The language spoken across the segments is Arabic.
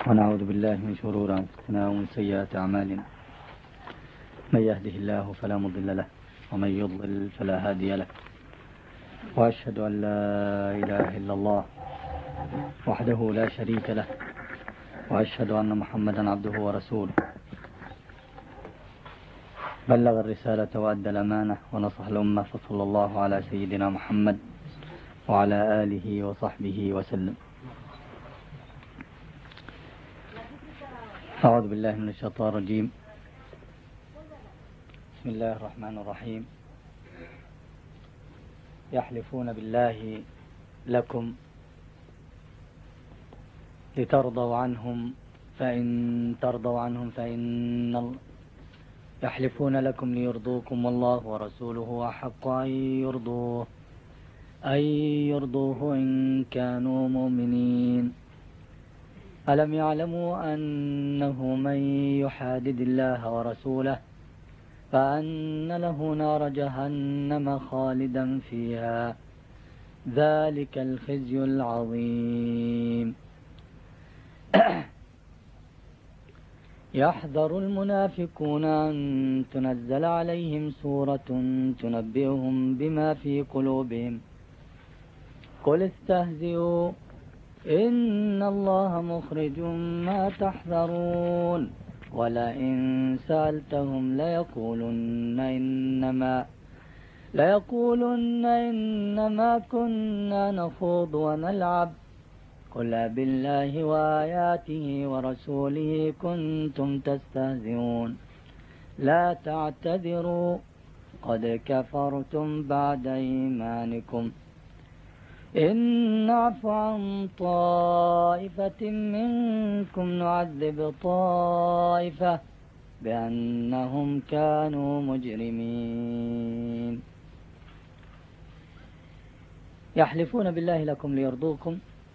ونعوذ بالله من شرور أنفسنا ومن سيئات أعمالنا. من يهده الله فلا مضل له ومن يضلل فلا هادي له، وأشهد أن لا إله إلا الله وحده لا شريك له، وأشهد أن محمدا عبده ورسوله. بلغ الرسالة وأدى الأمانة ونصح الأمة، فصلى الله على سيدنا محمد وعلى آله وصحبه وسلم. أعوذ بالله من الشيطان الرجيم. بسم الله الرحمن الرحيم. يحلفون بالله لكم لترضوا عنهم فإن ترضوا عنهم يحلفون لكم ليرضوكم والله ورسوله أحق أن يرضوه إن كانوا مؤمنين. ألم يعلموا أنه من يحادد الله ورسوله فأن له نار جهنم خالدا فيها، ذلك الخزي العظيم. يحذر المنافقون أن تنزل عليهم سورة تنبئهم بما في قلوبهم، قل استهزئوا إن الله مخرج ما تحذرون، ولئن سألتهم ليقولن إنما كنا نخوض ونلعب، قل بالله وآياته ورسوله كنتم تستهزئون، لا تعتذروا قد كفرتم بعد إيمانكم، إن نعفو عن طائفة منكم نعذب طائفة بأنهم كانوا مجرمين. يحلفون بالله لكم ليرضوكم.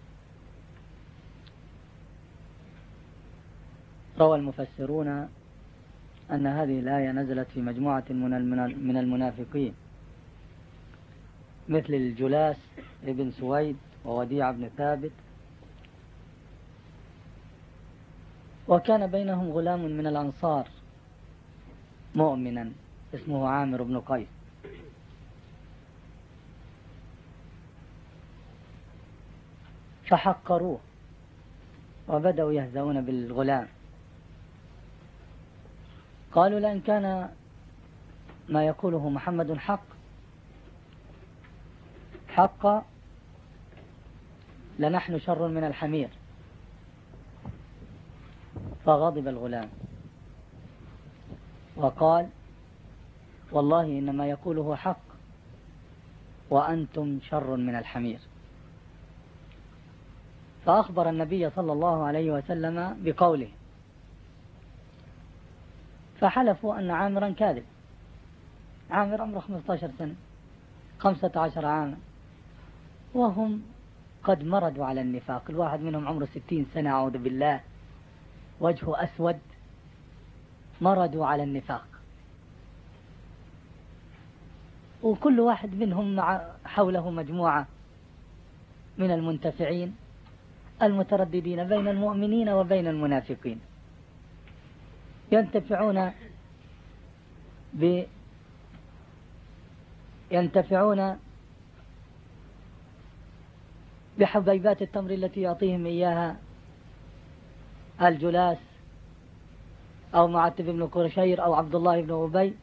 روى المفسرون أن هذه الآية نزلت في مجموعة من المنافقين، مثل الجلاس ابن سويد ووديع بن ثابت، وكان بينهم غلام من الأنصار مؤمنا اسمه عامر بن قيس، فحقروه وبدأوا يهزؤون بالغلام. قالوا لأن كان ما يقوله محمد حق لنحن شر من الحمير. فغضب الغلام وقال والله إنما يقوله حق وأنتم شر من الحمير. فأخبر النبي صلى الله عليه وسلم بقوله، فحلفوا أن عامرا كاذب. عامر عمره 15 سنة 15 عاما، وهم قد مردوا على النفاق. الواحد منهم عمره 60 سنة أعوذ بالله، وجهه أسود، مردوا على النفاق. وكل واحد منهم حوله مجموعة من المنتفعين المترددين بين المؤمنين وبين المنافقين، ينتفعون بحبيبات التمر التي يعطيهم إياها الجلاس أو معتب بن قرشير أو عبد الله بن أبي،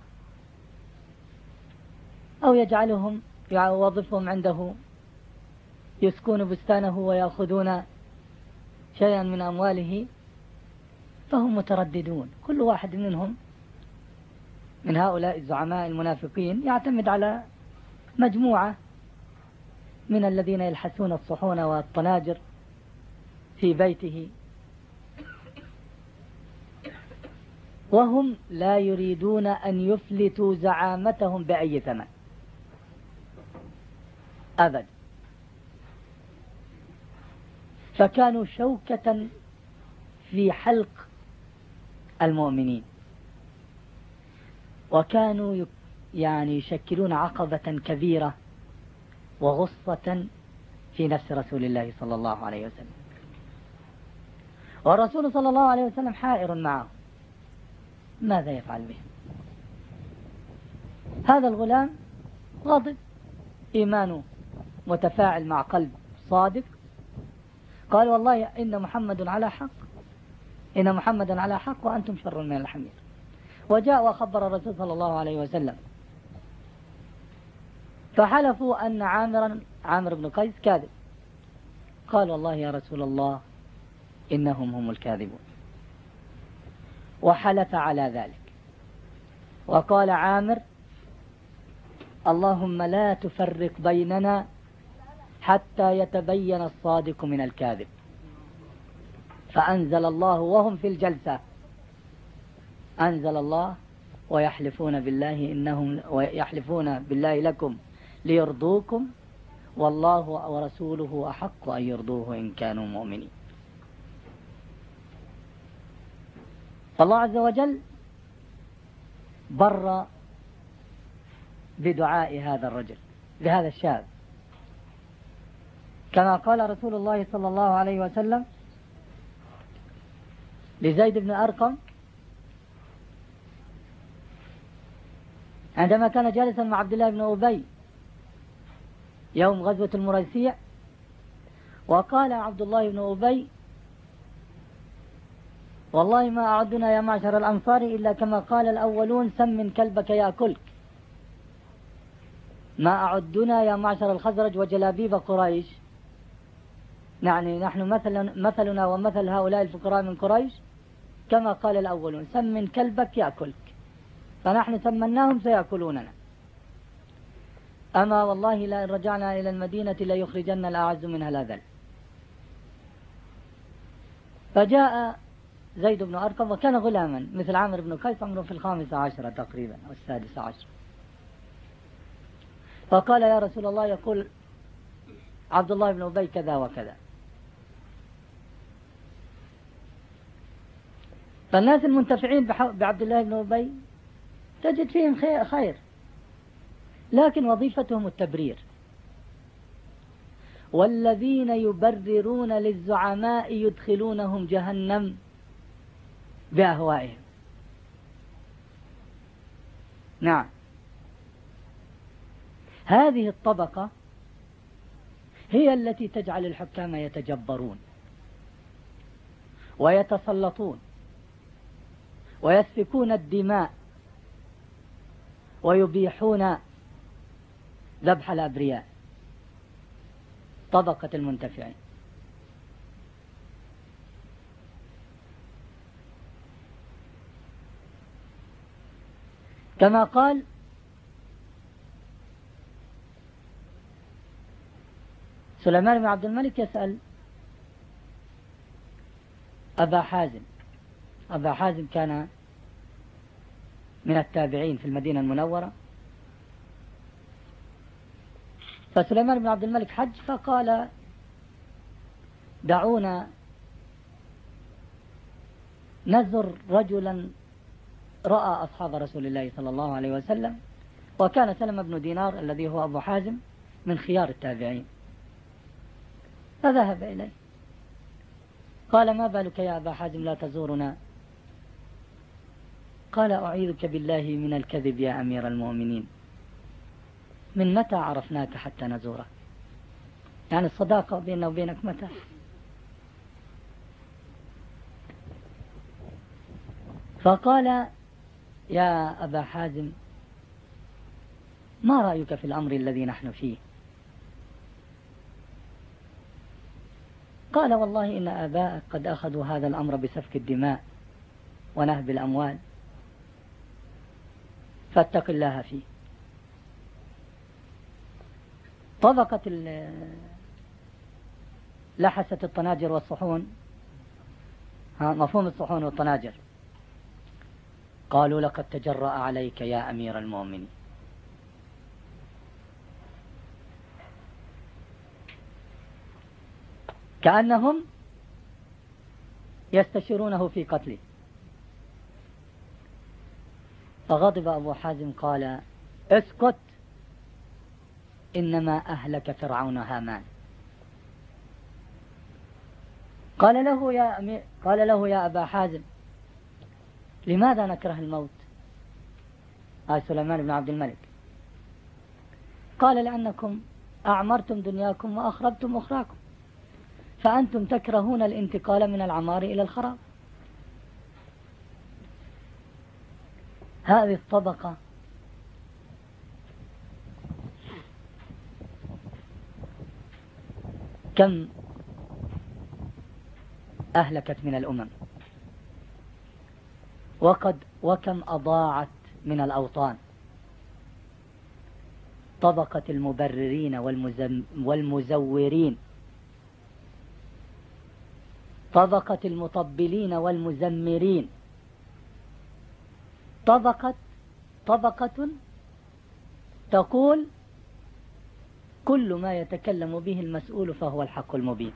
أو يجعلهم يوظفهم عنده يسكون بستانه ويأخذون شيئا من أمواله. فهم مترددون، كل واحد منهم من هؤلاء الزعماء المنافقين يعتمد على مجموعة من الذين يلحسون الصحون والطناجر في بيته، وهم لا يريدون أن يفلتوا زعامتهم بأي ثمن أبدا. فكانوا شوكة في حلق المؤمنين، وكانوا يشكلون عقبة كبيرة وغصة في نفس رسول الله صلى الله عليه وسلم. والرسول صلى الله عليه وسلم حائر معه ماذا يفعل به. هذا الغلام غاضب، إيمانه متفاعل مع قلب صادق، قال والله إن محمد على حق، إن محمدا على حق وأنتم شر من الحمير. وجاء وخبر الرسول صلى الله عليه وسلم، فحلفوا أن عامر بن قيس كاذب. قال والله يا رسول الله إنهم هم الكاذبون، وحلف على ذلك. وقال عامر اللهم لا تفرق بيننا حتى يتبين الصادق من الكاذب. فأنزل الله وهم في الجلسة، أنزل الله ويحلفون بالله لكم ليرضوكم والله ورسوله أحق أن يرضوه إن كانوا مؤمنين. فالله عز وجل بر بدعاء هذا الرجل لهذا الشاب، كما قال رسول الله صلى الله عليه وسلم لزيد بن أرقم عندما كان جالسا مع عبد الله بن أبي يوم غزوة المريسيع، وقال عبد الله بن أبي والله ما أعدنا يا معشر الأنصار إلا كما قال الأولون سمن كلبك يأكلك. ما أعدنا يا معشر الخزرج وجلابيب قريش، يعني نحن مثلنا ومثل هؤلاء الفقراء من قريش كما قال الأولون سمن كلبك يأكلك، فنحن سمناهم سيأكلوننا. أما والله لا إن رجعنا إلى المدينة ليخرجن الأعز منها الأذل. فجاء زيد بن أرقم وكان غلاما مثل عامر بن قيس، عمره في 15 تقريبا أو 16. فقال يا رسول الله يقول عبد الله بن أبي كذا وكذا. فالناس المنتفعين بعبد الله بن أبي تجد فيهم خير، لكن وظيفتهم التبرير. والذين يبررون للزعماء يدخلونهم جهنم بأهوائهم. نعم، هذه الطبقة هي التي تجعل الحكام يتجبرون ويتسلطون ويسفكون الدماء ويبيحون ذبح الأبرياء، طبقة المنتفعين. كما قال سليمان بن عبد الملك يسأل أبا حازم. أبا حازم كان من التابعين في المدينة المنورة. فسليمان بن عبد الملك حج، فقال دعونا نزر رجلا رأى أصحاب رسول الله صلى الله عليه وسلم، وكان سلمة بن دينار الذي هو أبو حازم من خيار التابعين. فذهب إليه قال ما بالك يا أبا حازم لا تزورنا؟ قال أعيذك بالله من الكذب يا أمير المؤمنين، من متى عرفناك حتى نزورك؟ يعني الصداقة بيننا وبينك متى؟ فقال يا أبا حازم ما رأيك في الأمر الذي نحن فيه؟ قال والله إن آباءك قد أخذوا هذا الأمر بسفك الدماء ونهب الأموال، فاتق الله فيه. طبقة لحسة الطناجر والصحون، مفهوم الصحون والطناجر، قالوا لقد تجرأ عليك يا أمير المؤمنين. كأنهم يستشيرونه في قتله. فغضب أبو حازم قال اسكت، إنما أهلك فرعون هامان. قال له يا أبا حازم لماذا نكره الموت؟ سليمان بن عبد الملك قال لأنكم أعمرتم دنياكم وأخربتم أخراكم، فأنتم تكرهون الانتقال من العمار إلى الخراب. هذه الطبقة كم أهلكت من الأمم، وكم أضاعت من الأوطان. طبقة المبررين والمزورين، طبقة المطبلين والمزمرين، طبقة تقول كل ما يتكلم به المسؤول فهو الحق المبين.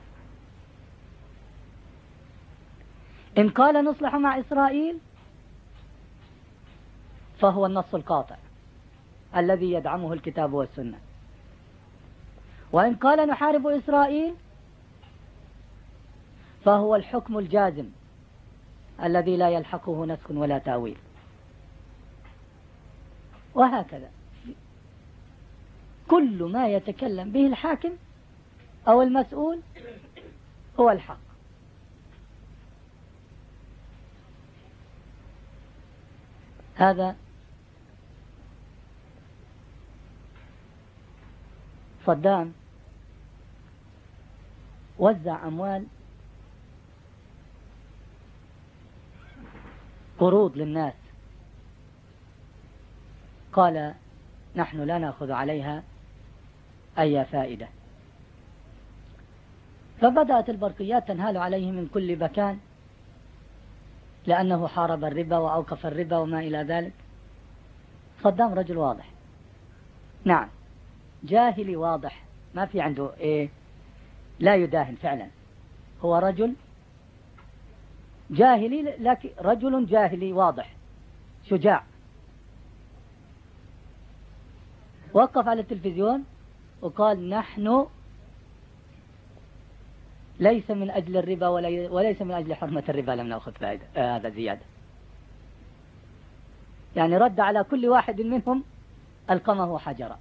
إن قال نصلح مع إسرائيل فهو النص القاطع الذي يدعمه الكتاب والسنة، وإن قال نحارب إسرائيل فهو الحكم الجازم الذي لا يلحقه نسخ ولا تأويل. وهكذا كل ما يتكلم به الحاكم أو المسؤول هو الحق. هذا صدام وزع أموال قروض للناس، قال نحن لا نأخذ عليها أي فائدة. فبدأت البرقيات تنهال عليه من كل مكان لأنه حارب الربا وأوقف الربا وما إلى ذلك. صدام رجل واضح، نعم جاهلي واضح، ما في عنده لا يداهن فعلا، هو رجل جاهلي، لكن رجل جاهلي واضح شجاع. وقف على التلفزيون وقال نحن ليس من أجل الربا وليس من أجل حرمة الربا لم نأخذ فائدة، هذا زيادة. يعني رد على كل واحد منهم ألقمه حجرا.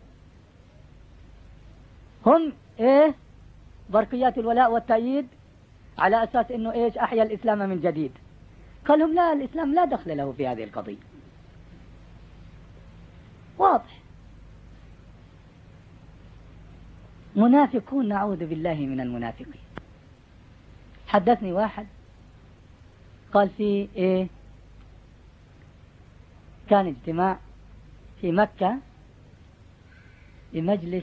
هم برقيات الولاء والتأييد على أساس أنه أحيا الإسلام من جديد. قال لهم لا، الإسلام لا دخل له في هذه القضية. واضح. منافقون نعوذ بالله من المنافقين. حدثني واحد قال في كان اجتماع في مكة لمجلس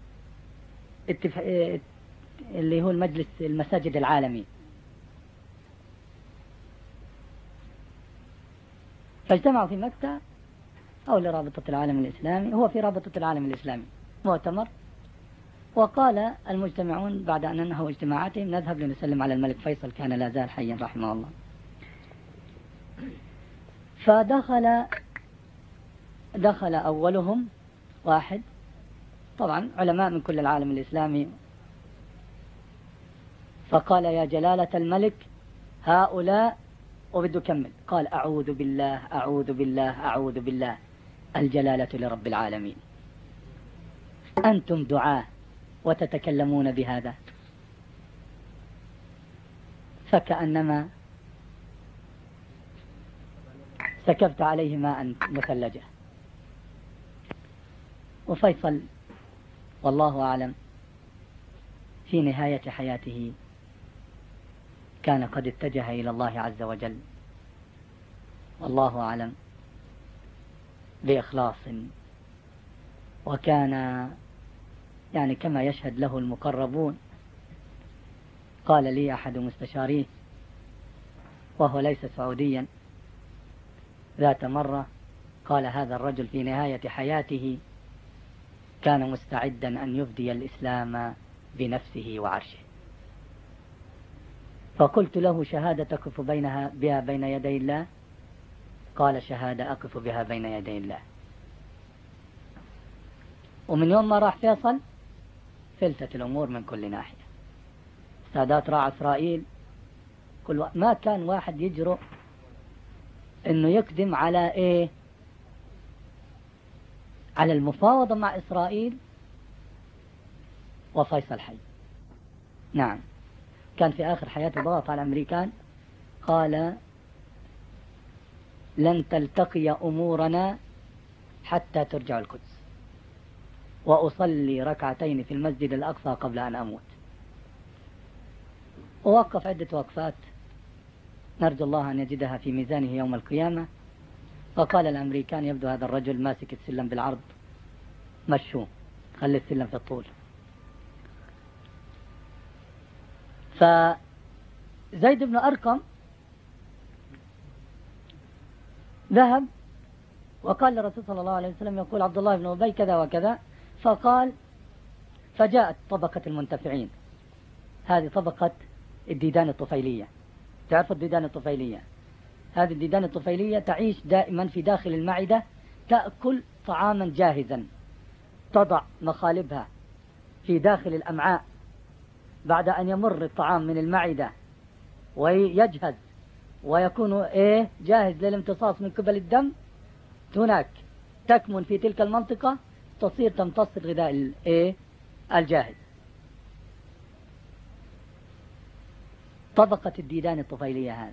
اللي هو المجلس المساجد العالمي، فاجتمعوا في مكة أو لرابطة العالم الإسلامي، هو في رابطة العالم الإسلامي مؤتمر. وقال المجتمعون بعد أن انهوا اجتماعاتهم نذهب لنسلم على الملك فيصل، كان لا زال حيا رحمه الله. فدخل أولهم واحد طبعا علماء من كل العالم الإسلامي، فقال يا جلالة الملك هؤلاء، وبده يكمل، قال أعوذ بالله أعوذ بالله أعوذ بالله، الجلالة لرب العالمين، أنتم دعاة وتتكلمون بهذا. فكأنما سكبت عليه ماء مثلجة. وفيصل والله أعلم في نهاية حياته كان قد اتجه إلى الله عز وجل، والله أعلم، بإخلاص، وكان يعني كما يشهد له المقربون. قال لي أحد مستشاريه وهو ليس سعوديا ذات مرة، قال هذا الرجل في نهاية حياته كان مستعدا أن يفدي الإسلام بنفسه وعرشه. فقلت له شهادة تقف بها بين يدي الله؟ قال شهادة أقف بها بين يدي الله. ومن يوم ما راح فيصل فلتت الأمور من كل ناحية. سادات راعى إسرائيل ما كان واحد يجرؤ إنه يقدم على إيه؟ على المفاوضة مع إسرائيل وفيصل حي. نعم، كان في آخر حياته ضغط على الأمريكان، قال لن تلتقي أمورنا حتى ترجع القدس، وأصلي ركعتين في المسجد الأقصى قبل أن أموت. ووقف عدة وقفات نرجو الله أن يجدها في ميزانه يوم القيامة. فقال الأمريكان يبدو هذا الرجل ماسك السلم بالعرض، مشوه، خلي السلم في الطول. فزيد بن أرقم ذهب وقال للرسول صلى الله عليه وسلم يقول عبد الله بن أبي كذا وكذا، فقال فجاءت طبقة المنتفعين، هذه طبقة الديدان الطفيلية. تعرف الديدان الطفيلية؟ هذه الديدان الطفيلية تعيش دائما في داخل المعدة، تأكل طعاما جاهزا، تضع مخالبها في داخل الأمعاء، بعد أن يمر الطعام من المعدة ويجهز ويكون جاهز للامتصاص من قبل الدم، هناك تكمن في تلك المنطقة تصير تمتص الغذاء الجاهز. طبقة الديدان الطفيلية هذه.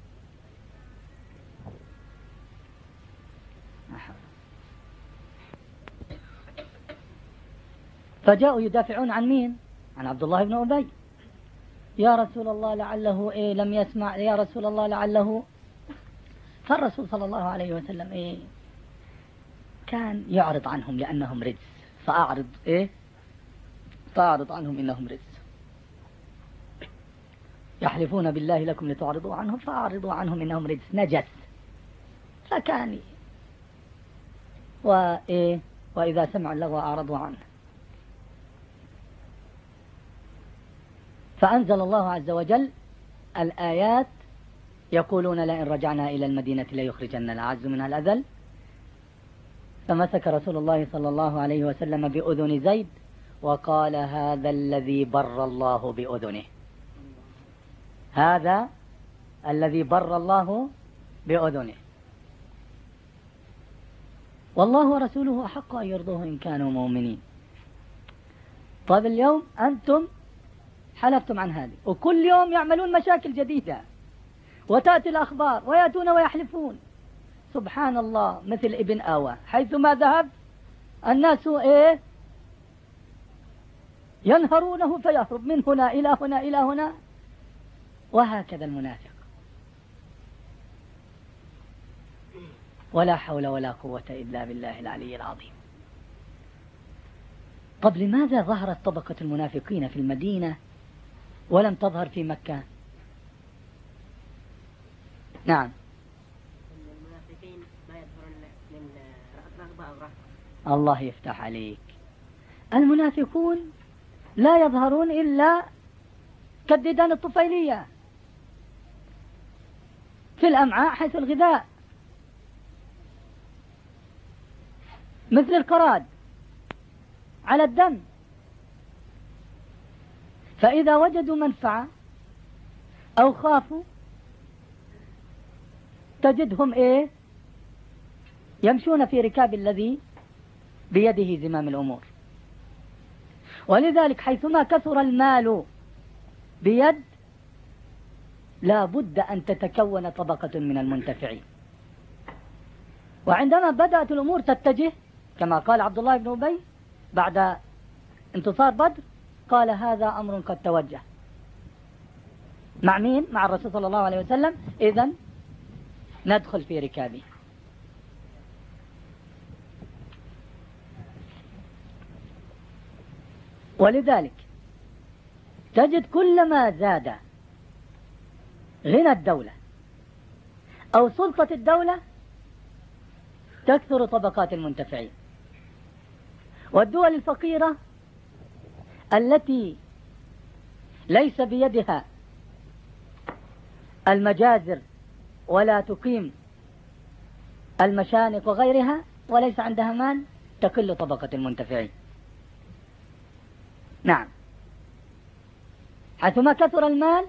فجاءوا يدافعون عن مين؟ عن عبد الله بن أبي. يا رسول الله لعله لم يسمع، يا رسول الله لعله. فالرسول صلى الله عليه وسلم كان يعرض عنهم لأنهم رجس، فأعرض عنهم إنهم رجس. يحلفون بالله لكم لتعرضوا عنهم فأعرضوا عنهم إنهم رجس نجس. فكان وإذا سمعوا اللغو أعرضوا عنه. فأنزل الله عز وجل الآيات يقولون لئن رجعنا إلى المدينة ليخرجن الأعز منها الأذل. فمسك رسول الله صلى الله عليه وسلم بأذن زيد وقال هذا الذي بر الله بأذنه، هذا الذي بر الله بأذنه، والله ورسوله أحق أن يرضوه إن كانوا مؤمنين. طيب اليوم أنتم حلفتم عن هذه، وكل يوم يعملون مشاكل جديدة وتأتي الأخبار ويأتون ويحلفون. سبحان الله، مثل ابن آوى حيثما ذهب الناس ينهرونه فيهرب من هنا إلى هنا إلى هنا. وهكذا المنافق. ولا حول ولا قوة إلا بالله العلي العظيم. طب لماذا ظهرت طبقة المنافقين في المدينة ولم تظهر في مكة؟ نعم، المنافقين ما يظهرون من رغبة أو رهبة. الله يفتح عليك. المنافقون لا يظهرون إلا كالديدان الطفيلية في الأمعاء حيث الغذاء، مثل القراد على الدم. فإذا وجدوا منفعة أو خافوا تجدهم يمشون في ركاب الذي بيده زمام الأمور. ولذلك حيثما كثر المال بيد لا بد أن تتكون طبقة من المنتفعين. وعندما بدأت الأمور تتجه كما قال عبد الله بن أبي بعد انتصار بدر، قال هذا أمر قد توجه. مع مين؟ مع الرسول صلى الله عليه وسلم، إذن ندخل في ركابه. ولذلك تجد كلما زاد غنى الدولة أو سلطة الدولة تكثر طبقات المنتفعين. والدول الفقيرة التي ليس بيدها المجازر ولا تقيم المشانق وغيرها وليس عندها مال تقل طبقة المنتفعين. نعم، حيثما كثر المال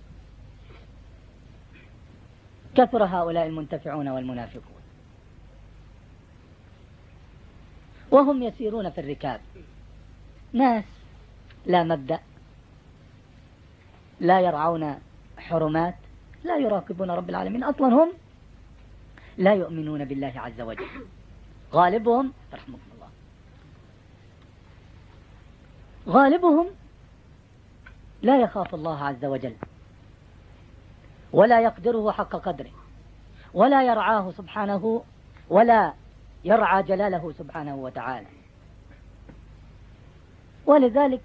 كثر هؤلاء المنتفعون والمنافقون، وهم يسيرون في الركاب، ناس لا مبدأ، لا يرعون حرمات، لا يراقبون رب العالمين، أصلا هم لا يؤمنون بالله عز وجل، غالبهم رحمكم الله غالبهم لا يخاف الله عز وجل ولا يقدره حق قدره ولا يرعاه سبحانه ولا يرعى جلاله سبحانه وتعالى. ولذلك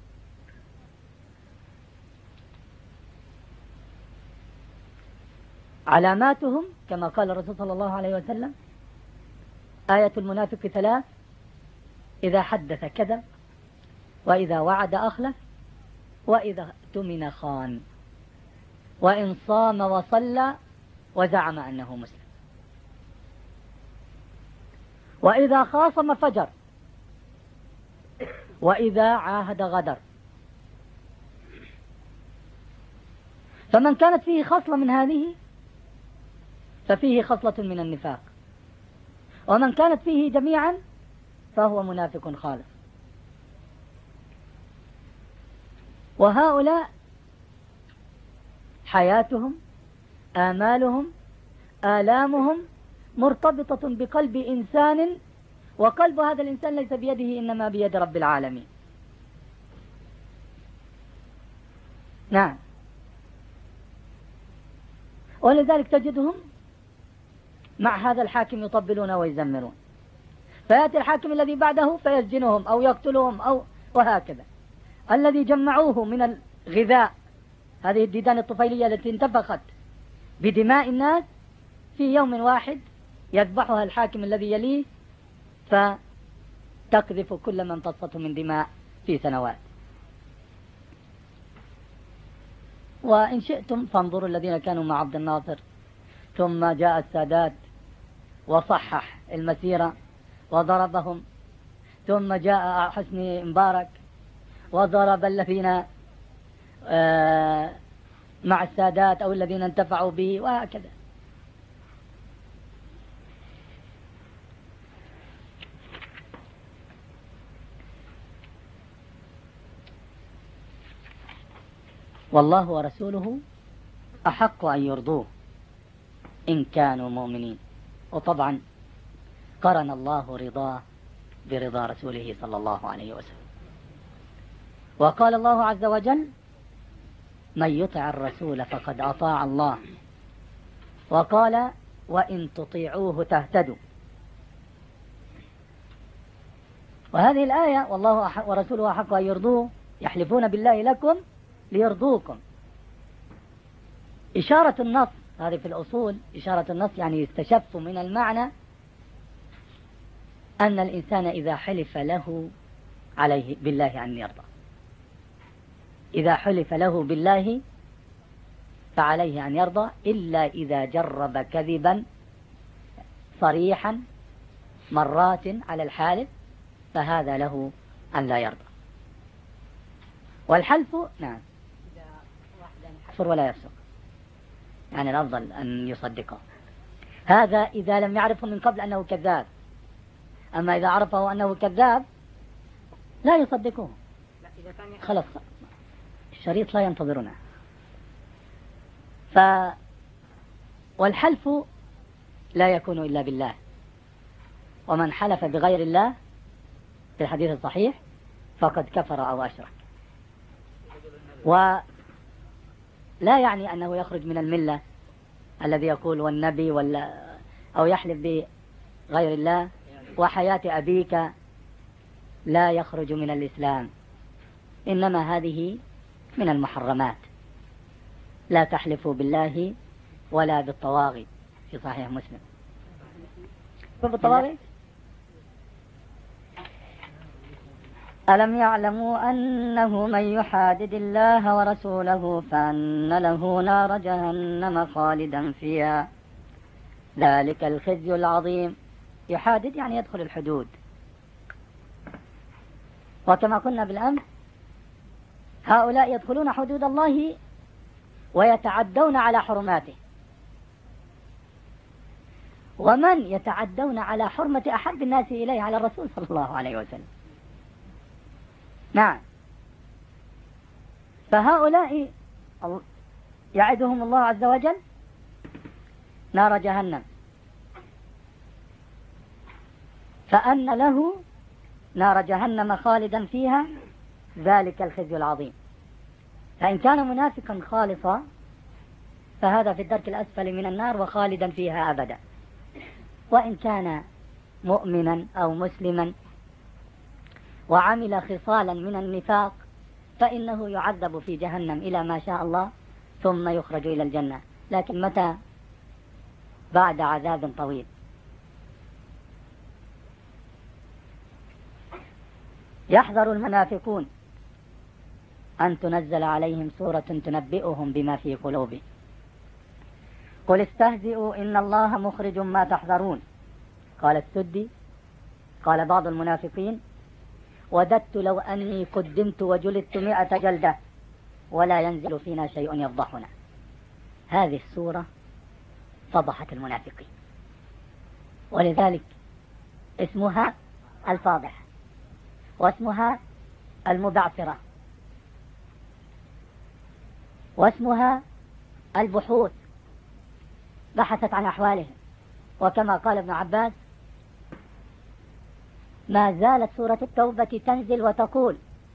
علاماتهم كما قال الرسول صلى الله عليه وسلم: آية المنافق 3: إذا حدث كذب، وإذا وعد أخلف، وإذا اؤتمن خان، وإن صام وصلى وزعم أنه مسلم، وإذا خاصم فجر، وإذا عاهد غدر. فمن كانت فيه خصلة من هذه ففيه خصلة من النفاق، ومن كانت فيه جميعا فهو منافق خالص. وهؤلاء حياتهم، آمالهم، آلامهم مرتبطة بقلب إنسان، وقلب هذا الإنسان ليس بيده إنما بيد رب العالمين. نعم. ولذلك تجدهم مع هذا الحاكم يطبلون ويزمرون، فيأتي الحاكم الذي بعده فيسجنهم أو يقتلهم أو وهكذا. الذي جمعوه من الغذاء، هذه الديدان الطفيلية التي انتفخت بدماء الناس، في يوم واحد يذبحها الحاكم الذي يليه، فتقذف كل ما امتصته من دماء في سنوات. وإن شئتم فانظروا الذين كانوا مع عبد الناصر، ثم جاء السادات وصحح المسيرة وضربهم، ثم جاء حسني مبارك وضرب الذين مع السادات أو الذين انتفعوا به، وهكذا. والله ورسوله أحق أن يرضوه إن كانوا مؤمنين. وطبعا قرن الله رضاه برضا رسوله صلى الله عليه وسلم. وقال الله عز وجل: من يطع الرسول فقد أطاع الله، وقال: وإن تطيعوه تهتدوا. وهذه الآية والله ورسوله أحق أن يرضوه، يحلفون بالله لكم ليرضوكم. إشارة النص هذه في الأصول، إشارة النص يعني يستشف من المعنى أن الإنسان إذا حلف له عليه بالله أن يرضى، إذا حلف له بالله فعليه أن يرضى، إلا إذا جرب كذبا صريحا مرات على الحالف فهذا له أن لا يرضى. والحلف نعم يحفر ولا يفسق، يعني الأفضل أن يصدقه، هذا إذا لم يعرفه من قبل أنه كذاب. أما إذا عرفه أنه كذاب لا يصدقه، خلاص الشريط لا ينتظرنا. والحلف لا يكون إلا بالله، ومن حلف بغير الله في الحديث الصحيح فقد كفر أو أشرك. ولا يعني أنه يخرج من الملة الذي يقول والنبي أو يحلف بغير الله وحياة أبيك، لا يخرج من الإسلام، إنما هذه من المحرمات. لا تحلفوا بالله ولا بالطواغي في صحيح مسلم. بالطواغي ألم يعلموا أنه من يحادد الله ورسوله فأن له نار جهنم خالدا فيها ذلك الخزي العظيم. يحادد يعني يدخل الحدود. وكما قلنا بالأمس هؤلاء يدخلون حدود الله ويتعدون على حرماته. ومن يتعدون على حرمة أحب الناس إليه على الرسول صلى الله عليه وسلم. نعم. فهؤلاء يعدهم الله عز وجل نار جهنم، فأن له نار جهنم خالدا فيها ذلك الخزي العظيم. فإن كان منافقا خالصا فهذا في الدرك الأسفل من النار وخالدا فيها أبدا. وإن كان مؤمنا أو مسلما وعمل خصالا من النفاق فإنه يعذب في جهنم إلى ما شاء الله ثم يخرج إلى الجنة، لكن متى؟ بعد عذاب طويل. يحذر المنافقون أن تنزل عليهم سورة تنبئهم بما في قلوبهم. قل استهزئوا إن الله مخرج ما تحذرون. قال السدي قال بعض المنافقين: وددت لو أني قدمت وجلدت 100 جلدة ولا ينزل فينا شيء يفضحنا. هذه السورة فضحت المنافقين، ولذلك اسمها الفاضح واسمها المبعثرة واسمها البحوث، بحثت عن أحوالهم. وكما قال ابن عباس: ما زالت سورة التوبة تنزل وتقول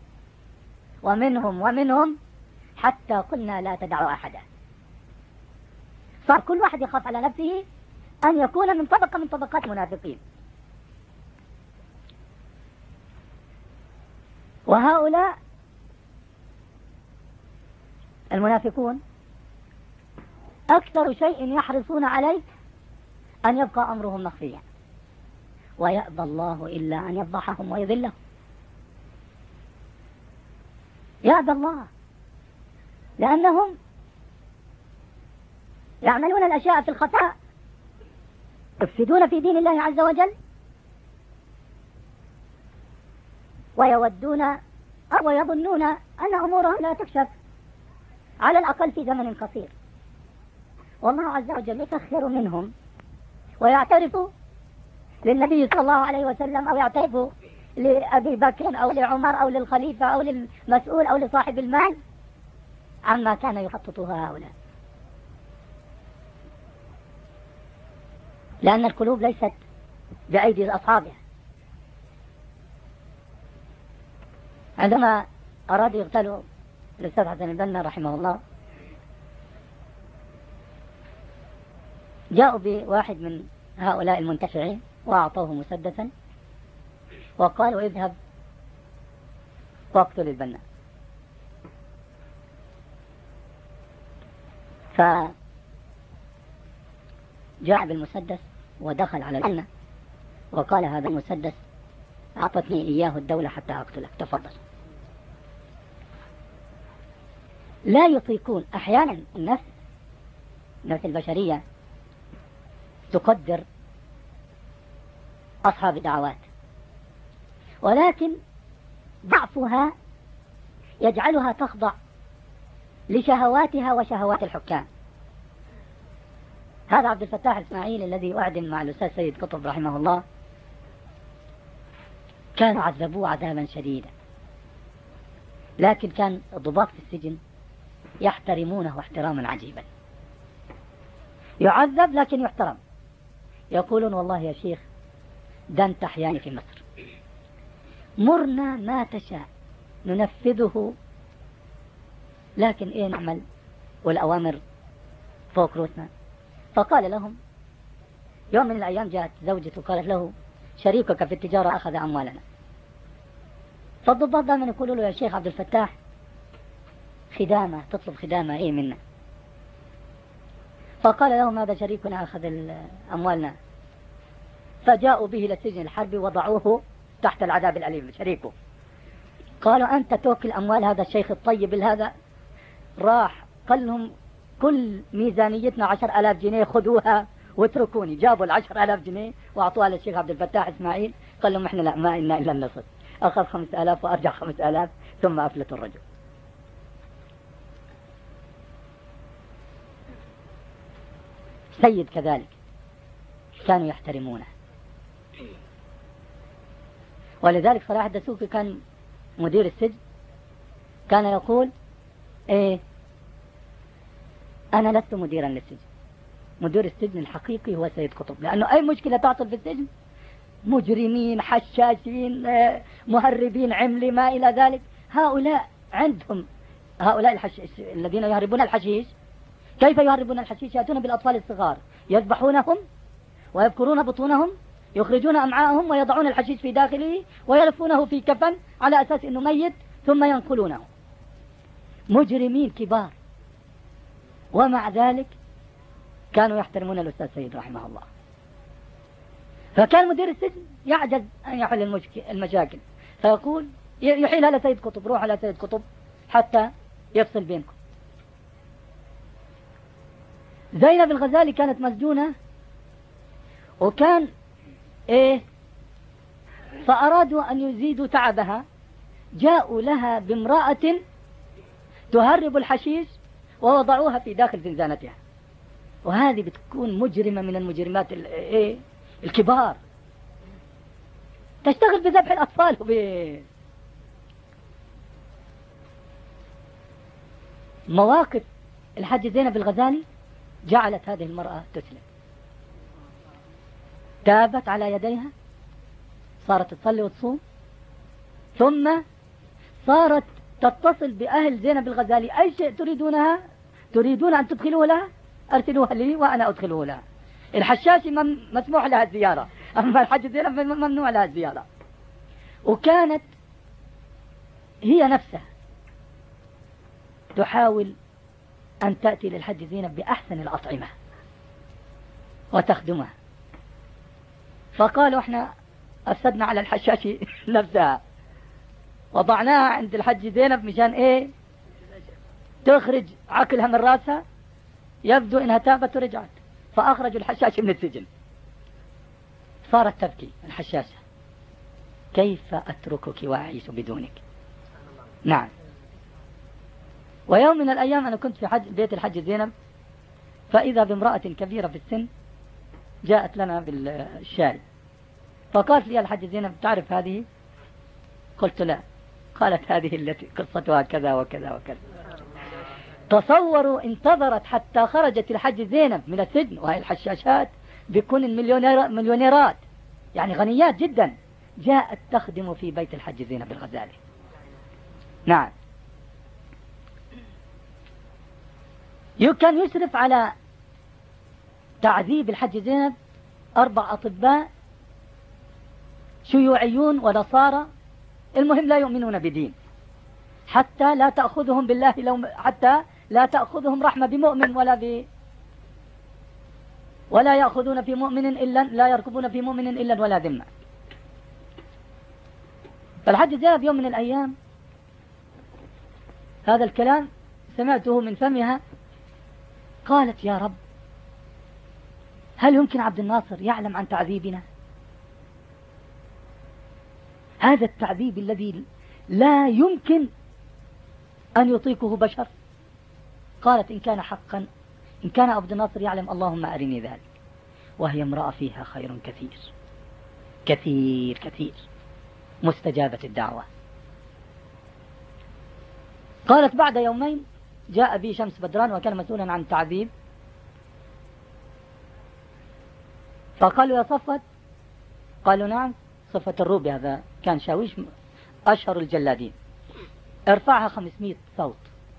ومنهم حتى قلنا لا تدعوا أحدا. صار كل واحد يخاف على نفسه أن يكون من طبقة من طبقات المنافقين. وهؤلاء المنافقون أكثر شيء يحرصون عليه أن يبقى أمرهم مخفيا، ويأبى الله إلا أن يفضحهم ويذلهم. يأبى الله لأنهم يعملون الأشياء في الخفاء، يفسدون في دين الله عز وجل، ويودون أو يظنون أن أمورهم لا تكشف على الأقل في زمن قصير. والله عز وجل يسخر منهم ويعترف للنبي صلى الله عليه وسلم أو يعترف لأبي بكر أو لعمر أو للخليفة أو للمسؤول أو لصاحب المال عما كان يخططها هؤلاء، لأن القلوب ليست بأيدي أصحابها. عندما أرادوا يقتلوا الأستاذ حسن البنا رحمه الله جاءوا بواحد من هؤلاء المنتفعين وأعطوه مسدسا وقالوا: اذهب واقتل البنا. فجاء بالمسدس ودخل على البنا وقال: هذا المسدس أعطتني إياه الدولة حتى أقتلك، تفضل. لا يطيقون. أحيانا النفس البشرية تقدر أصحاب الدعوات، ولكن ضعفها يجعلها تخضع لشهواتها وشهوات الحكام. هذا عبد الفتاح الإسماعيلي الذي أعدم مع الأستاذ سيد قطب رحمه الله كانوا عذبوه عذابا شديدا، لكن كان الضباط في السجن يحترمونه احتراما عجيبا. يعذب لكن يحترم، يقولون: والله يا شيخ ده انت أحياني في مصر، مرنا ما تشاء ننفذه، لكن ايه نعمل والأوامر فوق رؤوسنا. فقال لهم يوم من الأيام جاءت زوجته قالت له: شريكك في التجارة أخذ أموالنا. فالضباط دائما يقولوا له: يا شيخ عبد الفتاح خدامة، تطلب خدامة ايه منا؟ فقال لهم: هذا شريكنا أخذ أموالنا. فجاءوا به إلى السجن الحربي وضعوه تحت العذاب الأليم شريكه. قالوا: أنت توكل أموال هذا الشيخ الطيب هذا؟ راح قال لهم: كل ميزانيتنا 10,000 جنيه خذوها واتركوني. جابوا 10,000 جنيه وأعطوها للشيخ عبد الفتاح إسماعيل. قال لهم: إحنا لا، ما إلنا إلا النصف. أخذ 5,000 وأرجع 5,000 ثم أفلتوا الرجل. سيد كذلك كانوا يحترمونه. ولذلك صلاح الدسوقي كان مدير السجن، كان يقول ايه انا لست مديرا للسجن، مدير السجن الحقيقي هو سيد قطب، لانه اي مشكلة تحصل في السجن مجرمين حشاشين مهربين عملي ما الى ذلك، هؤلاء عندهم هؤلاء الذين يهربون الحشيش، كيف يهربون الحشيش؟ يأتون بالأطفال الصغار يذبحونهم ويبكرون بطونهم، يخرجون أمعاءهم ويضعون الحشيش في داخله ويلفونه في كفن على أساس أنه ميت ثم ينقلونه. مجرمين كبار، ومع ذلك كانوا يحترمون الأستاذ سيد رحمه الله. فكان مدير السجن يعجز أن يحل المشاكل، فيقول يحيل على سيد قطب، روح على سيد قطب حتى يفصل بينكم. زينب الغزالي كانت مسجونة، وكان فأرادوا أن يزيدوا تعبها، جاءوا لها بامرأة تهرب الحشيش ووضعوها في داخل زنزانتها، وهذه بتكون مجرمة من المجرمات الكبار، تشتغل بذبح الأطفال مواقف الحاجة زينب الغزالي جعلت هذه المرأة تسلم، تابت على يديها، صارت تصلي وتصوم، ثم صارت تتصل بأهل زينب الغزالي، أي شيء تريدون أن تدخلوه لها أرسلوها لي وأنا أدخله لها. الحشاشي مسموح لها الزيارة، أما الحاجة زينب ممنوع لها الزيارة. وكانت هي نفسها تحاول أن تأتي للحج زينب بأحسن الأطعمة وتخدمها، فقالوا احنا أفسدنا على الحشاشي نفسها، وضعناها عند الحج زينب مشان تخرج عقلها من راسها، يبدو انها تابت ورجعت، فأخرجوا الحشاشي من السجن. صارت تبكي الحشاشة، كيف أتركك وأعيش بدونك. نعم. ويوم من الأيام أنا كنت في بيت الحج زينب، فإذا بامرأة كبيرة في السن جاءت لنا بالشاي، فقالت لي الحج زينب تعرف هذه؟ قلت لا. قالت هذه التي قصتها كذا وكذا وكذا. تصوروا انتظرت حتى خرجت الحج زينب من السجن، وهي الحشاشات بيكون مليونيرات يعني غنيات جدا، جاءت تخدم في بيت الحج زينب الغزالي. نعم. كان يشرف على تعذيب الحج زينب 4 أطباء شيوعيون ونصارى، المهم لا يؤمنون بدين، حتى لا تأخذهم بالله حتى لا تأخذهم رحمة بمؤمن ولا يأخذون في مؤمن إلا لا يركبون في مؤمن إلا ولا ذمة. فالحج زينب يوم من الأيام هذا الكلام سمعته من فمها، قالت يا رب هل يمكن عبد الناصر يعلم عن تعذيبنا؟ هذا التعذيب الذي لا يمكن أن يطيقه بشر. قالت إن كان حقا، إن كان عبد الناصر يعلم اللهم أرني ذلك. وهي امرأة فيها خير كثير كثير كثير، مستجابة الدعوة. قالت بعد يومين جاء بي شمس بدران وكان مسؤولا عن التعذيب، فقالوا يا صفت؟ قالوا نعم. صفة الروبي هذا كان شاويش أشهر الجلادين، ارفعها 500 صوت.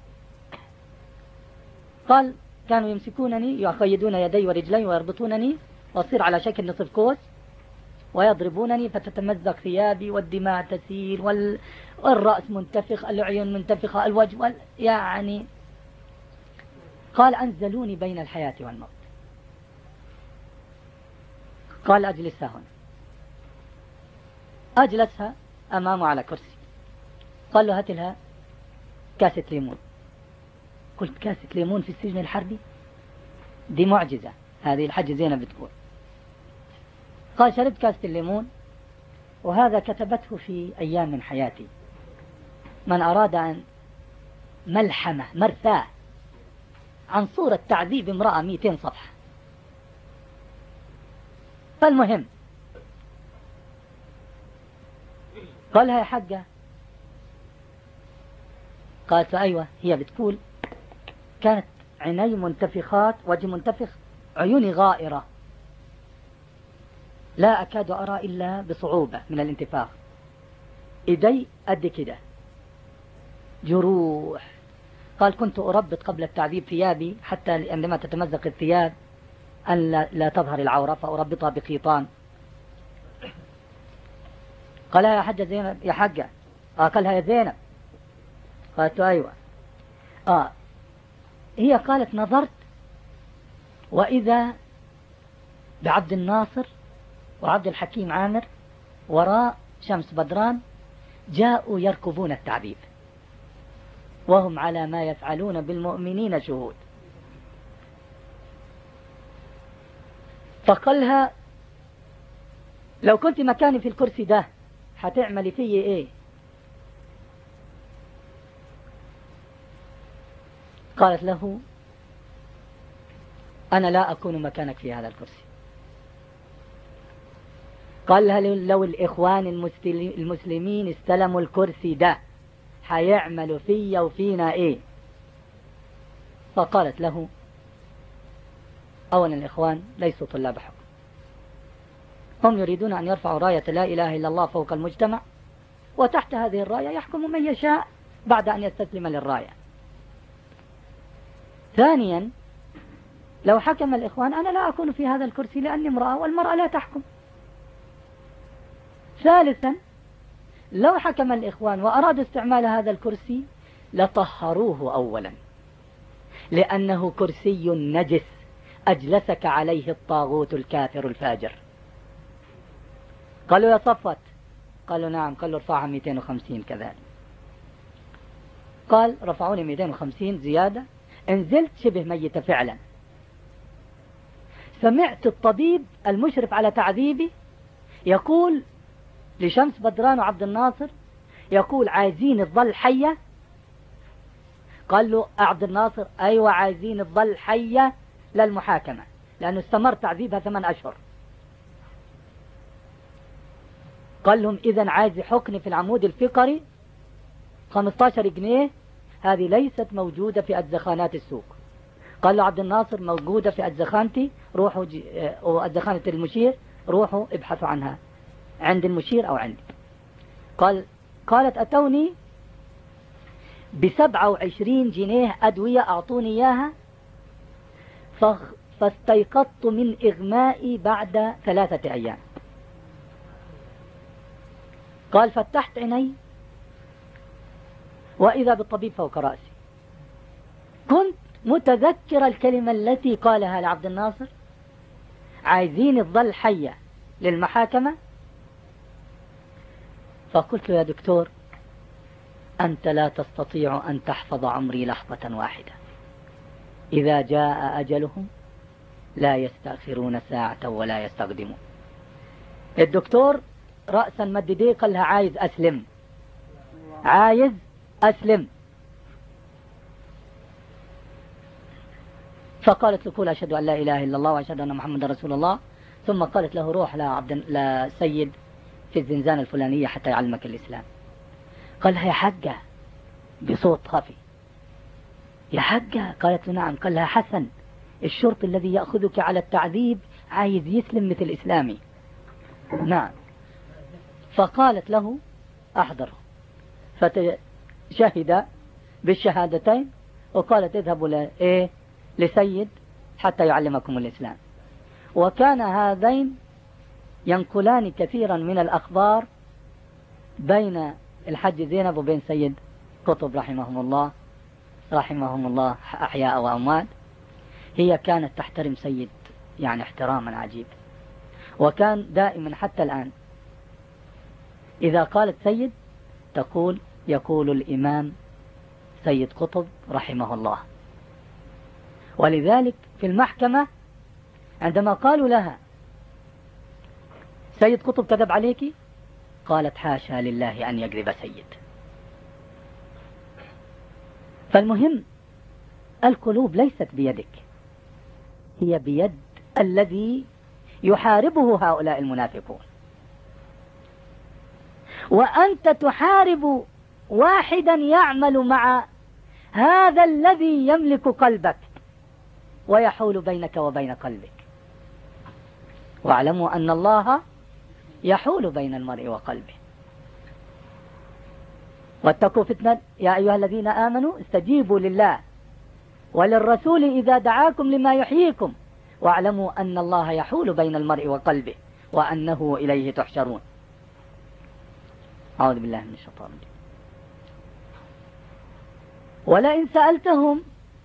قال كانوا يمسكونني يقيدون يدي ورجلي ويربطونني وأصير على شكل نصف كوس ويضربونني فتتمزق ثيابي والدماء تسيل والرأس منتفخ، العيون منتفخة، الوجه يعني. قال أنزلوني بين الحياة والموت. قال أجلسها هنا. أجلسها أمامه على كرسي. قال له هات لها كاسة ليمون. قلت كاسة ليمون في السجن الحربي؟ دي معجزة، هذه الحج زينب بتقول. قال شربت كاسة الليمون، وهذا كتبته في أيام من حياتي. من أراد أن ملحمة مرثاة عن صورة تعذيب امرأة 200 صفحة، فالمهم قال لها يا حاجة، قالت أيوة. هي بتقول كانت عيني منتفخات، وجه منتفخ، عيوني غائرة، لا أكاد أرى إلا بصعوبة من الانتفاخ، إيدي قد كده، جروح. قال كنت أربط قبل التعذيب ثيابي حتى عندما تتمزق الثياب أن لا تظهر العورة، فأربطها بخيطان. قال يا حاجة زينب، يا حاجة، قالها يا زينب. قالت أيوة. هي قالت نظرت وإذا بعبد الناصر وعبد الحكيم عامر وراء شمس بدران جاءوا يركبون التعذيب وهم على ما يفعلون بالمؤمنين شهود. فقالها لو كنت مكاني في الكرسي ده هتعملي فيه ايه؟ قالت له أنا لا أكون مكانك في هذا الكرسي. قال لها لو الإخوان المسلمين استلموا الكرسي ده هيعملوا فيا وفينا إيه؟ فقالت له أولا الإخوان ليسوا طلاب حكم، هم يريدون أن يرفعوا راية لا إله إلا الله فوق المجتمع، وتحت هذه الراية يحكم من يشاء بعد أن يستسلم للراية. ثانيا لو حكم الإخوان أنا لا أكون في هذا الكرسي لأني امرأة والمرأة لا تحكم. ثالثا لو حكم الإخوان وأرادوا استعمال هذا الكرسي لطهروه أولا لأنه كرسي نجس أجلسك عليه الطاغوت الكافر الفاجر. قالوا يا صفوت، قالوا نعم. قالوا ارفعها 250 كذلك. قال رفعوني 250 زيادة، انزلت شبه ميتة فعلا. سمعت الطبيب المشرف على تعذيبي يقول لشمس بدران وعبد الناصر، يقول عايزين تظل حية. قال له عبد الناصر أيوة عايزين تظل حية للمحاكمة لأنه استمر تعذيبها 8 أشهر. قال لهم إذن عايز حقني في العمود الفقري 15 جنيه، هذه ليست موجودة في أدزخانات السوق. قال له عبد الناصر موجودة في أدزخانتي، روحوا أدزخانة المشير، روحوا ابحثوا عنها عند المشير أو عندي. قالت أتوني ب27 جنيه أدوية أعطوني إياها، فاستيقظت من إغمائي بعد 3 أيام. قال فتحت عيني وإذا بالطبيب فوق رأسي. كنت متذكر الكلمة التي قالها لعبد الناصر، عايزين تظل حية للمحاكمة. فقلت له يا دكتور أنت لا تستطيع أن تحفظ عمري لحظة واحدة، إذا جاء أجلهم لا يستأخرون ساعة ولا يستقدمون. الدكتور رأسا مدديه قال لها عايز أسلم، عايز أسلم. فقالت له قول أشهد أن لا إله إلا الله وأشهد أن محمد رسول الله. ثم قالت له روح لسيد في الزنزانة الفلانية حتى يعلمك الإسلام. قال لها يا حجة بصوت خفي، يا حجة. قالت له نعم. قال لها حسن الشرطي الذي يأخذك على التعذيب عايز يسلم مثل إسلامي. نعم. فقالت له أحضره، فتشهد بالشهادتين وقالت اذهبوا لسيد حتى يعلمكم الإسلام. وكان هذين ينقلان كثيرا من الأخبار بين الحج زينب وبين سيد قطب رحمهم الله أحياء وأموات. هي كانت تحترم سيد يعني احتراما عجيب، وكان دائما حتى الآن إذا قالت سيد تقول يقول الإمام سيد قطب رحمه الله. ولذلك في المحكمة عندما قالوا لها سيد قطب كذب عليك، قالت حاشا لله أن يكذب سيد. فالمهم القلوب ليست بيدك، هي بيد الذي يحاربه هؤلاء المنافقون، وأنت تحارب واحدا يعمل مع هذا الذي يملك قلبك ويحول بينك وبين قلبك. واعلموا أن الله يحول بين المرء وقلبه. واتقوا فتنة يا أيها الذين آمنوا استجيبوا لله وللرسول إذا دعاكم لما يحييكم واعلموا أن الله يحول بين المرء وقلبه وأنه إليه تحشرون. أعوذ بالله من الشيطان الرجيم. ولئن سألتهم،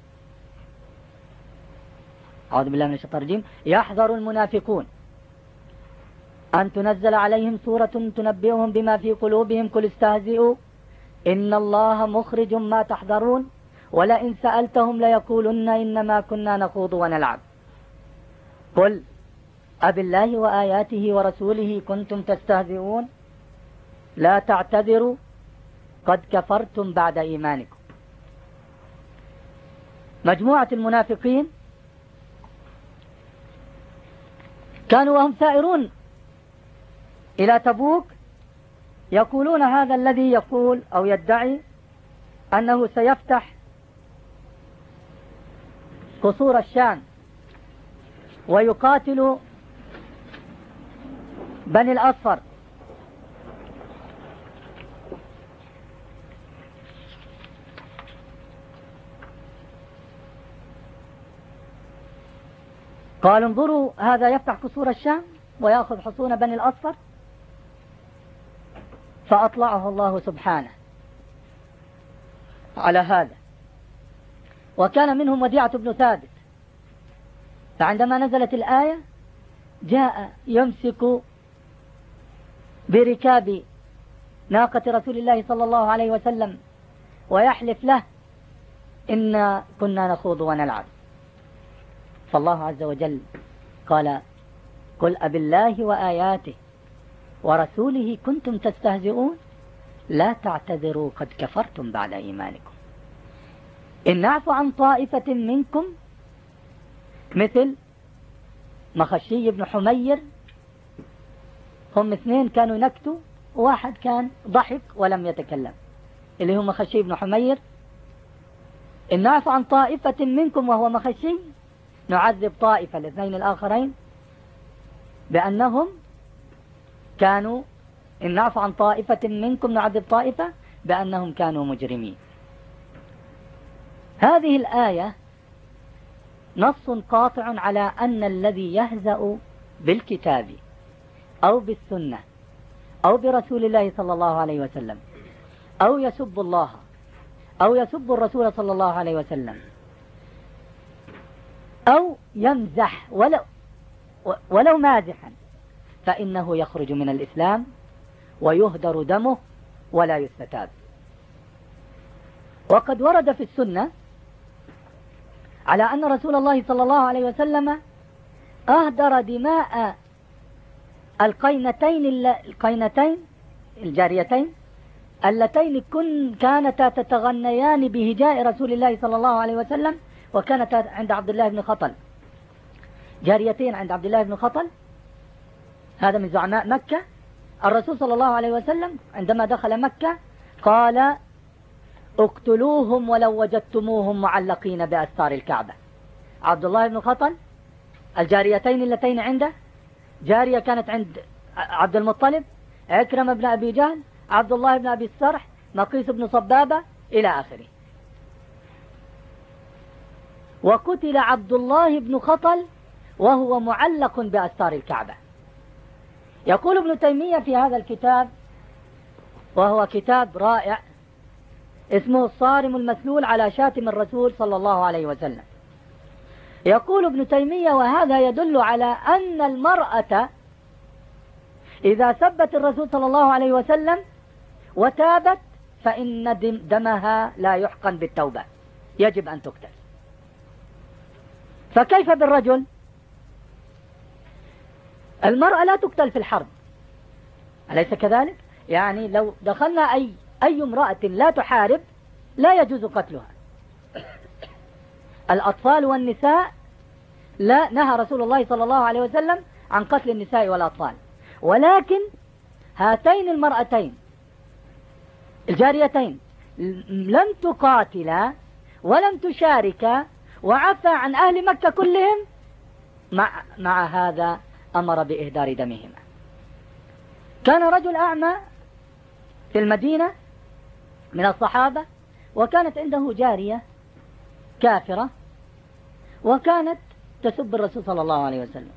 أعوذ بالله من الشيطان الرجيم، يحذر المنافقون أن تنزل عليهم سورة تنبئهم بما في قلوبهم قل استهزئوا إن الله مخرج ما تحذرون ولئن سألتهم ليقولن إنما كنا نخوض ونلعب قل أبالله وآياته ورسوله كنتم تستهزئون لا تعتذروا قد كفرتم بعد إيمانكم. مجموعة المنافقين كانوا وهم سائرون إلى تبوك يقولون هذا الذي يقول أو يدعي أنه سيفتح قصور الشام ويقاتل بني الأصفر قال انظروا هذا يفتح قصور الشام ويأخذ حصون بني الأصفر، فأطلعه الله سبحانه على هذا. وكان منهم وديعة بن ثابت، فعندما نزلت الآية جاء يمسك بركاب ناقة رسول الله صلى الله عليه وسلم ويحلف له إنا كنا نخوض ونلعب. فالله عز وجل قال قل أبالله وآياته ورسوله كنتم تستهزئون لا تعتذروا قد كفرتم بعد إيمانكم إن نعفو عن طائفة منكم مثل مخشي بن حمير، هم اثنين كانوا ينكتوا وواحد كان ضحك ولم يتكلم، اللي هو مخشي بن حمير. إن نعفو عن طائفة منكم وهو مخشي نعذب طائفة الاثنين الآخرين بأنهم كانوا، إن نعفو عن طائفة منكم نعذب طائفة بأنهم كانوا مجرمين. هذه الآية نص قاطع على أن الذي يهزأ بالكتاب أو بالسنة أو برسول الله صلى الله عليه وسلم أو يسب الله أو يسب الرسول صلى الله عليه وسلم أو يمزح ولو مازحا فإنه يخرج من الإسلام ويهدر دمه ولا يستتاب. وقد ورد في السنة على أن رسول الله صلى الله عليه وسلم أهدر دماء القينتين الجاريتين اللتين كانتا تتغنيان بهجاء رسول الله صلى الله عليه وسلم، وكانتا عند عبد الله بن خطل، جاريتين عند عبد الله بن خطل، هذا من زعماء مكة. الرسول صلى الله عليه وسلم عندما دخل مكة قال اقتلوهم ولو وجدتموهم معلقين بأستار الكعبة. عبد الله بن خطل الجاريتين اللتين عنده، جارية كانت عند عبد المطلب، عكرمة بن أبي جهل، عبد الله بن أبي السرح، مقيس بن صبابة إلى آخره. وقتل عبد الله بن خطل وهو معلق بأستار الكعبة. يقول ابن تيمية في هذا الكتاب، وهو كتاب رائع اسمه الصارم المسلول على شاتم الرسول صلى الله عليه وسلم، يقول ابن تيمية وهذا يدل على أن المرأة إذا سبت الرسول صلى الله عليه وسلم وتابت فإن دمها لا يحقن بالتوبة، يجب أن تقتل. فكيف بالرجل؟ المرأة لا تقتل في الحرب، أليس كذلك؟ يعني لو دخلنا أي امرأة لا تحارب لا يجوز قتلها. الأطفال والنساء لا، نهى رسول الله صلى الله عليه وسلم عن قتل النساء والأطفال، ولكن هاتين المرأتين الجاريتين لم تقاتلا ولم تشاركا وعفى عن أهل مكة كلهم، مع هذا أمر بإهدار دمهما. كان رجل أعمى في المدينة من الصحابة، وكانت عنده جارية كافرة وكانت تسب الرسول صلى الله عليه وسلم.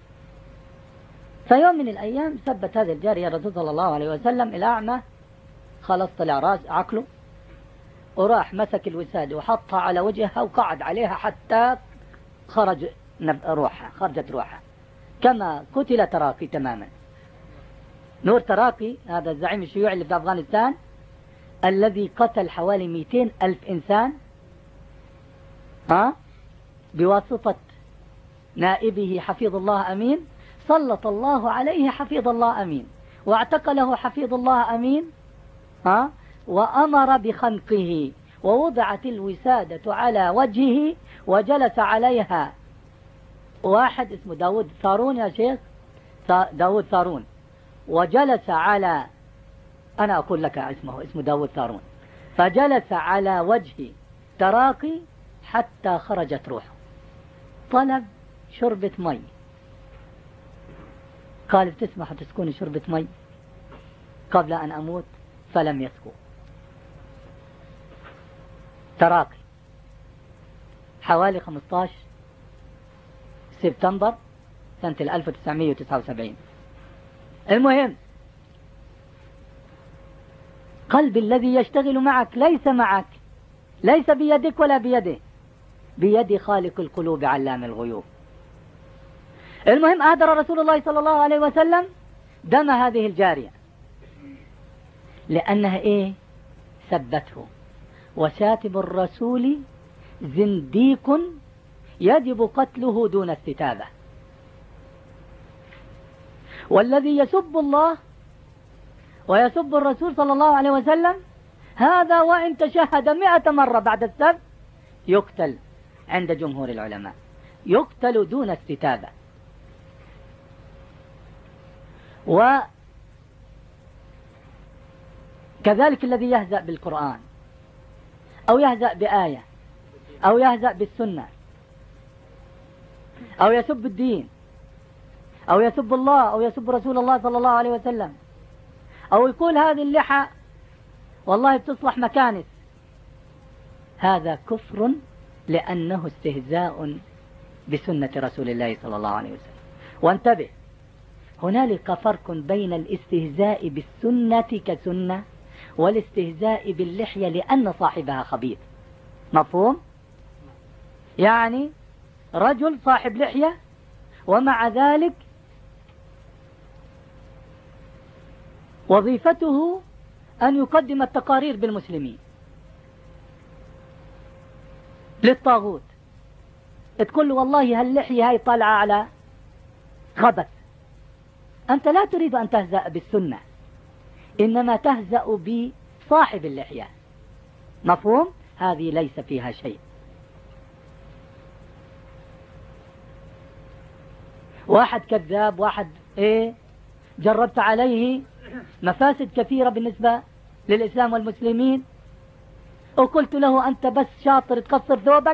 فيوم من الأيام سبت هذه الجارية الرسول صلى الله عليه وسلم. الأعمى خلص طلع راس عقله وراح مسك الوسادة وحطها على وجهها وقعد عليها حتى خرجت روحها كما قتل تراقي تماما. نور تراقي هذا الزعيم الشيوعي اللي في أفغانستان الذي قتل حوالي 200,000 إنسان بواسطة نائبه حفيظ الله أمين، سلط الله عليه حفيظ الله أمين واعتقله حفيظ الله أمين وأمر بخنقه، ووضعت الوسادة على وجهه وجلس عليها واحد اسمه داود ثارون يا شيخ، داود ثارون، وجلس على، أنا أقول لك اسمه داود ثارون، فجلس على وجه تراقي حتى خرجت روحه. طلب شربة مي، قال تسمح تسكوني شربة مي قبل أن أموت؟ فلم يسكو. تراقي حوالي 15 سبتمبر سنة 1979. المهم قلب الذي يشتغل معك ليس بيدك ولا بيده، بيد خالق القلوب علام الغيوب. المهم أهدر رسول الله صلى الله عليه وسلم دم هذه الجارية لأنها سبته، وشاتم الرسول زنديق يجب قتله دون استتابة، والذي يسب الله ويسب الرسول صلى الله عليه وسلم هذا وإن تشهد 100 مرة بعد السب يقتل عند جمهور العلماء، يقتل دون استتابة. وكذلك الذي يهزأ بالقرآن أو يهزأ بآية أو يهزأ بالسنة أو يسب الدين أو يسب الله أو يسب رسول الله صلى الله عليه وسلم، أو يقول هذه اللحى والله بتصلح مكانس، هذا كفر لأنه استهزاء بسنة رسول الله صلى الله عليه وسلم. وانتبه، هنالك فرق بين الاستهزاء بالسنة كسنة والاستهزاء باللحية لأن صاحبها خبيث. مفهوم؟ يعني رجل صاحب لحية ومع ذلك وظيفته أن يقدم التقارير بالمسلمين للطاغوت، تقول له والله هاللحية هاي طالعة على خبث. أنت لا تريد أن تهزأ بالسنة، إنما تهزأ بصاحب اللحية. مفهوم؟ هذه ليس فيها شيء. واحد كذاب، واحد جربت عليه مفاسد كثيرة بالنسبة للإسلام والمسلمين، وقلت له أنت بس شاطر تقصر ثوبك،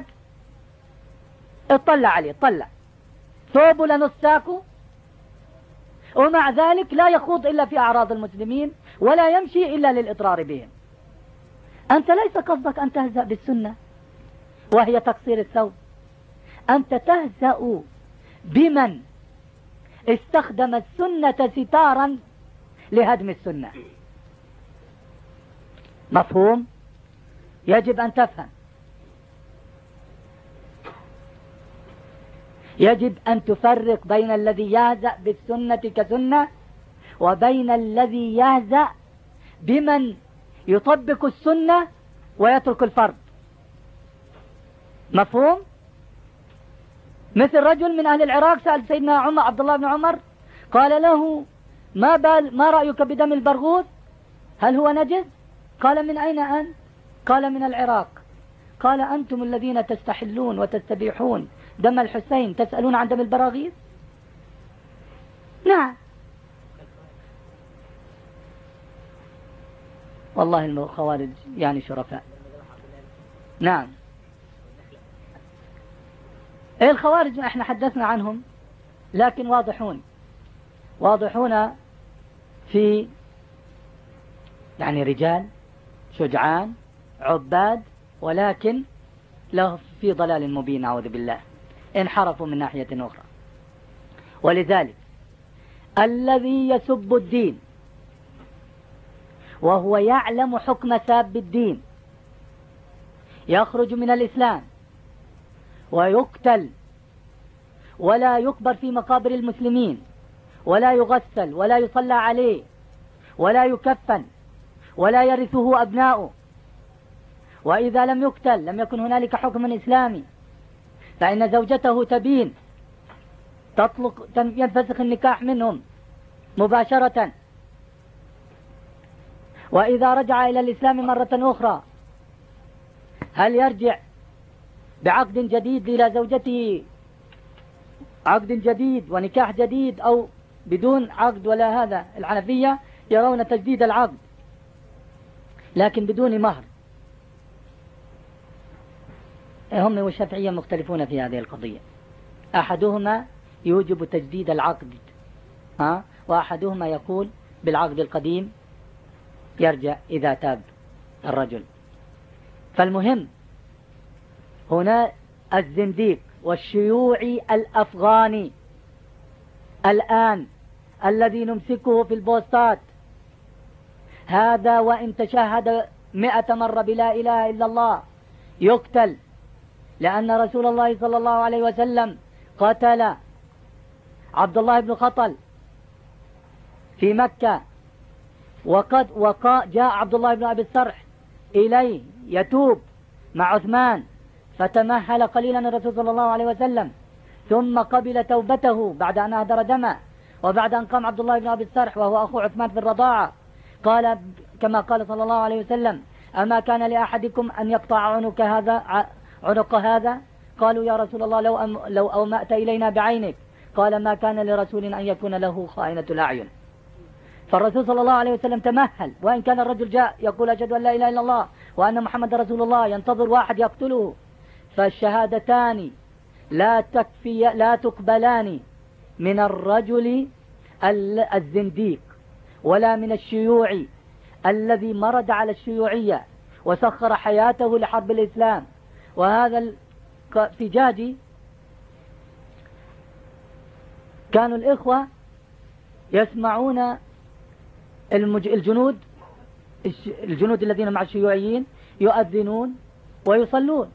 اطلع عليه، طلع ثوبه لنص ساقه، ومع ذلك لا يخوض إلا في أعراض المسلمين ولا يمشي إلا للإضرار بهم. أنت ليس قصدك أن تهزأ بالسنة وهي تقصير الثوب، أنت تهزأ بمن استخدم السنة ستارا لهدم السنة. مفهوم؟ يجب أن تفهم، يجب أن تفرق بين الذي يهزأ بالسنة كسنة وبين الذي يهزأ بمن يطبق السنة ويترك الفرض. مفهوم؟ مثل رجل من أهل العراق سأل سيدنا عبد الله بن عمر، قال له ما رأيك بدم البرغوث؟ هل هو نجس؟ قال من أين أنت؟ قال من العراق. قال أنتم الذين تستحلون وتستبيحون دم الحسين تسألون عن دم البراغيث؟ نعم. والله الخوارج يعني شرفاء. نعم. إيه الخوارج احنا حدثنا عنهم، لكن واضحون في يعني رجال شجعان عباد، ولكن له في ضلال مبين، أعوذ بالله، انحرفوا من ناحية أخرى. ولذلك الذي يسب الدين وهو يعلم حكم ساب الدين يخرج من الإسلام ويقتل ولا يقبر في مقابر المسلمين ولا يغسل ولا يصلى عليه ولا يكفن ولا يرثه أبناؤه، وإذا لم يقتل لم يكن هنالك حكم إسلامي، فإن زوجته تبين تطلق ينفسخ النكاح منهم مباشرة، وإذا رجع إلى الإسلام مرة أخرى هل يرجع بعقد جديد إلى زوجته، عقد جديد ونكاح جديد، أو بدون عقد؟ ولا هذا الحنفية يرون تجديد العقد لكن بدون مهر. هم والشافعية مختلفون في هذه القضية، أحدهما يوجب تجديد العقد وأحدهما يقول بالعقد القديم يرجع إذا تاب الرجل. فالمهم هنا الزنديق والشيوعي الأفغاني الآن الذي نمسكه في البوستات، هذا وإن تشهد 100 مرة بلا إله إلا الله يقتل، لأن رسول الله صلى الله عليه وسلم قتل عبد الله بن خطل في مكة، وقد جاء عبد الله بن أبي السرح إليه يتوب مع عثمان، فتمهل قليلا الرسول صلى الله عليه وسلم ثم قبل توبته بعد أن أهدر دمه، وبعد أن قام عبد الله بن أبي السرح وهو أخو عثمان في الرضاعة قال كما قال صلى الله عليه وسلم: أما كان لأحدكم أن يقطع عنق هذا؟ قالوا يا رسول الله لو أومأت إلينا بعينك. قال: ما كان لرسول أن يكون له خائنة الأعين. فالرسول صلى الله عليه وسلم تمهل، وإن كان الرجل جاء يقول أشهد أن لا إله إلا الله وأن محمد رسول الله ينتظر واحد يقتله، فالشهادتان لا تقبلان من الرجل الزنديق ولا من الشيوعي الذي مرد على الشيوعية وسخر حياته لحرب الإسلام. وهذا في جاجي كانوا الإخوة يسمعون الجنود الذين مع الشيوعيين يؤذنون ويصلون،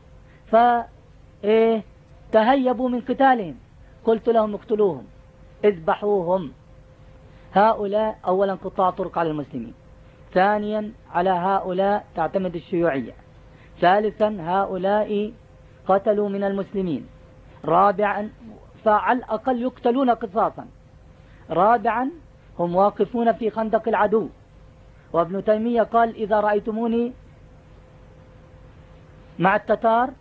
فتهيبوا من قتالهم. قلت لهم: اقتلوهم، اذبحوهم. هؤلاء أولا قطاع طرق على المسلمين، ثانيا على هؤلاء تعتمد الشيوعية، ثالثا هؤلاء قتلوا من المسلمين، رابعا فعلى الأقل يقتلون قصاصا، رابعا هم واقفون في خندق العدو. وابن تيمية قال: إذا رأيتموني مع التتار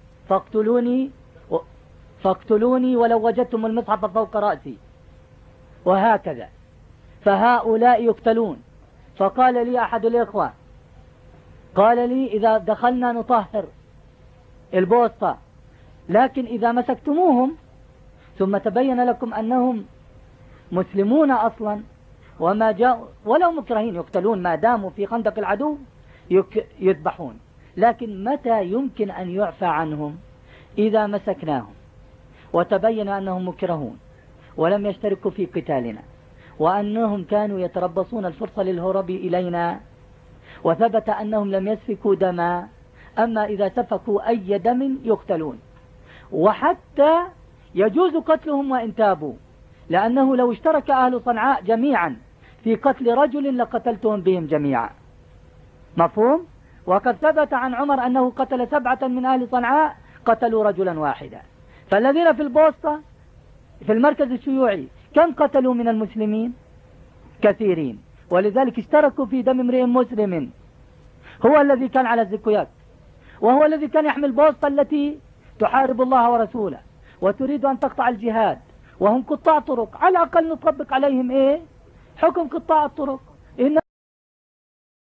فاقتلوني ولو وجدتم المصحف فوق رأسي، وهكذا. فهؤلاء يقتلون. فقال لي أحد الإخوة، قال لي: إذا دخلنا نطهر البوسطة، لكن إذا مسكتموهم ثم تبين لكم أنهم مسلمون أصلا وما جاءوا ولو مكرهين يقتلون، ما داموا في خندق العدو يذبحون. لكن متى يمكن أن يعفى عنهم؟ إذا مسكناهم وتبين أنهم مكرهون ولم يشتركوا في قتالنا، وأنهم كانوا يتربصون الفرصة للهرب إلينا، وثبت أنهم لم يسفكوا دما. أما إذا سفكوا أي دم يقتلون، وحتى يجوز قتلهم وإن تابوا، لأنه لو اشترك أهل صنعاء جميعا في قتل رجل لقتلتهم بهم جميعا. مفهوم؟ وقد ثبت عن عمر أنه قتل 7 من أهل صنعاء قتلوا رجلا واحدا. فالذين في البوسطة في المركز الشيوعي كم قتلوا من المسلمين؟ كثيرين. ولذلك اشتركوا في دم امرئ مسلم، هو الذي كان على الزكويات، وهو الذي كان يحمل البوسطة التي تحارب الله ورسوله وتريد أن تقطع الجهاد وهم قطاع طرق، على الأقل نطبق عليهم إيه؟ حكم قطاع الطرق.